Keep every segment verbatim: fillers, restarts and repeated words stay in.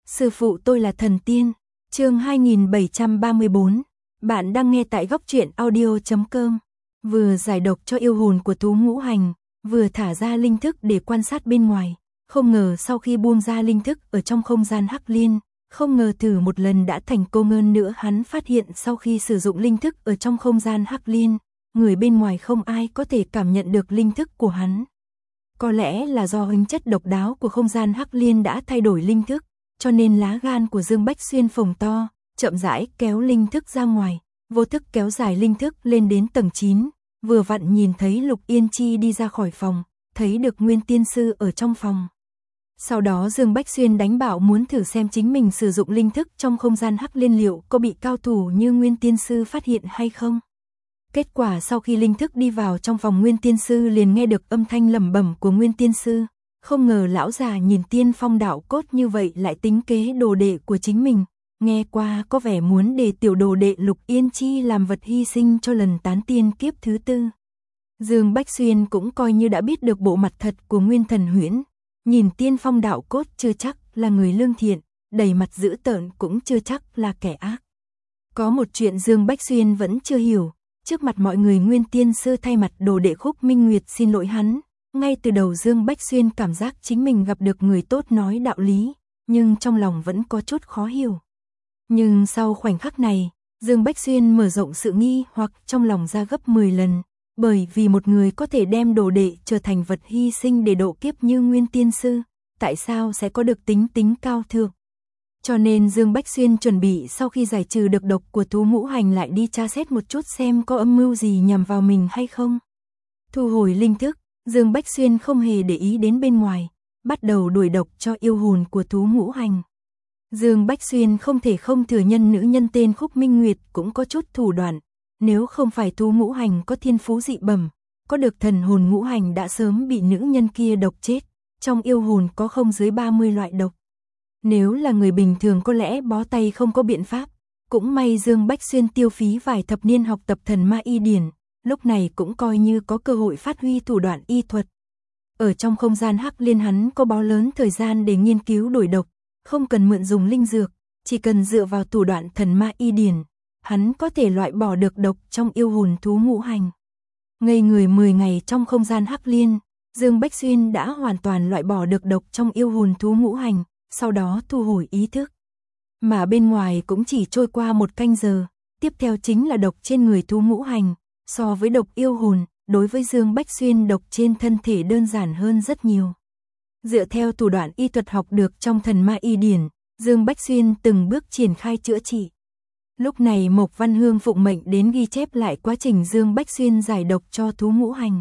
Sư phụ tôi là thần tiên. Chương hai nghìn bảy trăm ba mươi bốn. Bạn đang nghe tại góc truyện audio chấm com. Vừa giải độc cho yêu hồn của thú ngũ hành, vừa thả ra linh thức để quan sát bên ngoài. Không ngờ sau khi buông ra linh thức ở trong không gian Hắc Liên, không ngờ thử một lần đã thành công. Hơn nữa hắn phát hiện sau khi sử dụng linh thức ở trong không gian Hắc Liên, người bên ngoài không ai có thể cảm nhận được linh thức của hắn. Có lẽ là do hình chất độc đáo của không gian Hắc Liên đã thay đổi linh thức, cho nên lá gan của Dương Bách Xuyên phồng to, chậm rãi kéo linh thức ra ngoài, vô thức kéo dài linh thức lên đến tầng chín, vừa vặn nhìn thấy Lục Yên Chi đi ra khỏi phòng, thấy được Nguyên Tiên Sư ở trong phòng. Sau đó Dương Bách Xuyên đánh bảo muốn thử xem chính mình sử dụng linh thức trong không gian Hắc Liên liệu có bị cao thủ như Nguyên Tiên Sư phát hiện hay không. Kết quả sau khi linh thức đi vào trong phòng Nguyên Tiên Sư liền nghe được âm thanh lẩm bẩm của Nguyên Tiên Sư. Không ngờ lão già nhìn tiên phong đạo cốt như vậy lại tính kế đồ đệ của chính mình. Nghe qua có vẻ muốn để tiểu đồ đệ Lục Yên Chi làm vật hy sinh cho lần tán tiên kiếp thứ tư. Dương Bách Xuyên cũng coi như đã biết được bộ mặt thật của Nguyên Thần Huyễn. Nhìn tiên phong đạo cốt chưa chắc là người lương thiện, đầy mặt dữ tợn cũng chưa chắc là kẻ ác. Có một chuyện Dương Bách Xuyên vẫn chưa hiểu. Trước mặt mọi người Nguyên Tiên Sư thay mặt đồ đệ Khúc Minh Nguyệt xin lỗi hắn. Ngay từ đầu Dương Bách Xuyên cảm giác chính mình gặp được người tốt nói đạo lý, nhưng trong lòng vẫn có chút khó hiểu. Nhưng sau khoảnh khắc này, Dương Bách Xuyên mở rộng sự nghi hoặc trong lòng ra gấp mười lần, bởi vì một người có thể đem đồ đệ trở thành vật hy sinh để độ kiếp như Nguyên Tiên Sư, tại sao sẽ có được tính tính cao thượng. Cho nên Dương Bách Xuyên chuẩn bị sau khi giải trừ được độc của thú ngũ hành lại đi tra xét một chút xem có âm mưu gì nhằm vào mình hay không. Thu hồi linh thức, Dương Bách Xuyên không hề để ý đến bên ngoài, bắt đầu đuổi độc cho yêu hồn của thú ngũ hành. Dương Bách Xuyên không thể không thừa nhận nữ nhân tên Khúc Minh Nguyệt cũng có chút thủ đoạn, nếu không phải thú ngũ hành có thiên phú dị bẩm, có được thần hồn ngũ hành đã sớm bị nữ nhân kia độc chết, trong yêu hồn có không dưới ba mươi loại độc. Nếu là người bình thường có lẽ bó tay không có biện pháp, cũng may Dương Bách Xuyên tiêu phí vài thập niên học tập thần ma y điển, lúc này cũng coi như có cơ hội phát huy thủ đoạn y thuật. Ở trong không gian Hắc Liên hắn có bó lớn thời gian để nghiên cứu đổi độc, không cần mượn dùng linh dược, chỉ cần dựa vào thủ đoạn thần ma y điển, hắn có thể loại bỏ được độc trong yêu hồn thú ngũ hành. Ngây người mười ngày trong không gian Hắc Liên, Dương Bách Xuyên đã hoàn toàn loại bỏ được độc trong yêu hồn thú ngũ hành, sau đó thu hồi ý thức. Mà bên ngoài cũng chỉ trôi qua một canh giờ, tiếp theo chính là độc trên người thú ngũ hành. So với độc yêu hồn, đối với Dương Bách Xuyên độc trên thân thể đơn giản hơn rất nhiều. Dựa theo thủ đoạn y thuật học được trong thần ma y điển, Dương Bách Xuyên từng bước triển khai chữa trị. Lúc này Mộc Văn Hương phụng mệnh đến ghi chép lại quá trình Dương Bách Xuyên giải độc cho thú ngũ hành.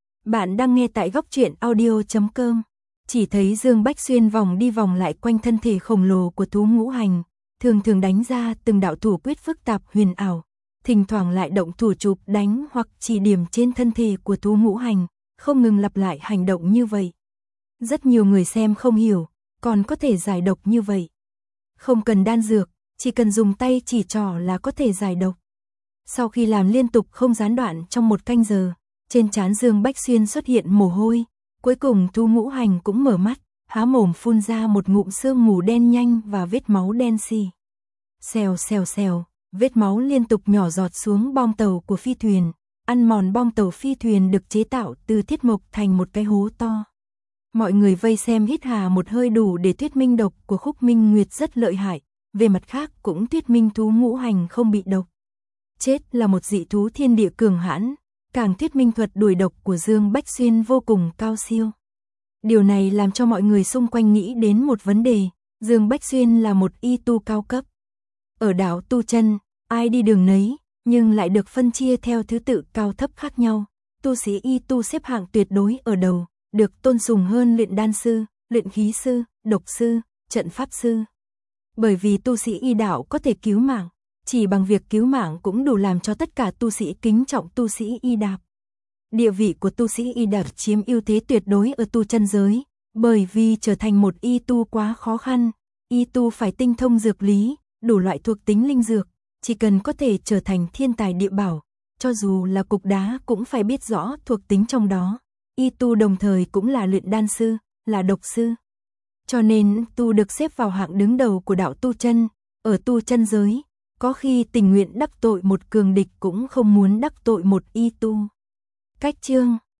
Bạn đang nghe tại góc truyện audio chấm com. Chỉ thấy Dương Bách Xuyên vòng đi vòng lại quanh thân thể khổng lồ của thú ngũ hành, thường thường đánh ra từng đạo thủ quyết phức tạp huyền ảo. Thỉnh thoảng lại động thủ chụp đánh hoặc chỉ điểm trên thân thể của thú ngũ hành, không ngừng lặp lại hành động như vậy. Rất nhiều người xem không hiểu, còn có thể giải độc như vậy. Không cần đan dược, chỉ cần dùng tay chỉ trỏ là có thể giải độc. Sau khi làm liên tục không gián đoạn trong một canh giờ, trên trán Dương Bách Xuyên xuất hiện mồ hôi, cuối cùng thú ngũ hành cũng mở mắt, há mồm phun ra một ngụm sương mù đen nhanh và vết máu đen xì. Xèo xèo xèo. Vết máu liên tục nhỏ giọt xuống bong tàu của phi thuyền, ăn mòn bong tàu phi thuyền được chế tạo từ thiết mộc thành một cái hố to. Mọi người vây xem hít hà một hơi đủ để thuyết minh độc của Khúc Minh Nguyệt rất lợi hại, về mặt khác cũng thuyết minh thú ngũ hành không bị độc. Chết là một dị thú thiên địa cường hãn, càng thuyết minh thuật đuổi độc của Dương Bách Xuyên vô cùng cao siêu. Điều này làm cho mọi người xung quanh nghĩ đến một vấn đề, Dương Bách Xuyên là một y tu cao cấp. Ở đảo tu chân, ai đi đường nấy, nhưng lại được phân chia theo thứ tự cao thấp khác nhau. Tu sĩ y tu xếp hạng tuyệt đối ở đầu, được tôn sùng hơn luyện đan sư, luyện khí sư, độc sư, trận pháp sư. Bởi vì tu sĩ y đạo có thể cứu mạng, chỉ bằng việc cứu mạng cũng đủ làm cho tất cả tu sĩ kính trọng tu sĩ y đạp. Địa vị của tu sĩ y đạp chiếm ưu thế tuyệt đối ở tu chân giới, bởi vì trở thành một y tu quá khó khăn, y tu phải tinh thông dược lý, đủ loại thuộc tính linh dược, chỉ cần có thể trở thành thiên tài địa bảo, cho dù là cục đá cũng phải biết rõ thuộc tính trong đó. Y tu đồng thời cũng là luyện đan sư, là độc sư. Cho nên tu được xếp vào hạng đứng đầu của đạo tu chân, ở tu chân giới, có khi tình nguyện đắc tội một cường địch cũng không muốn đắc tội một y tu. Cách chương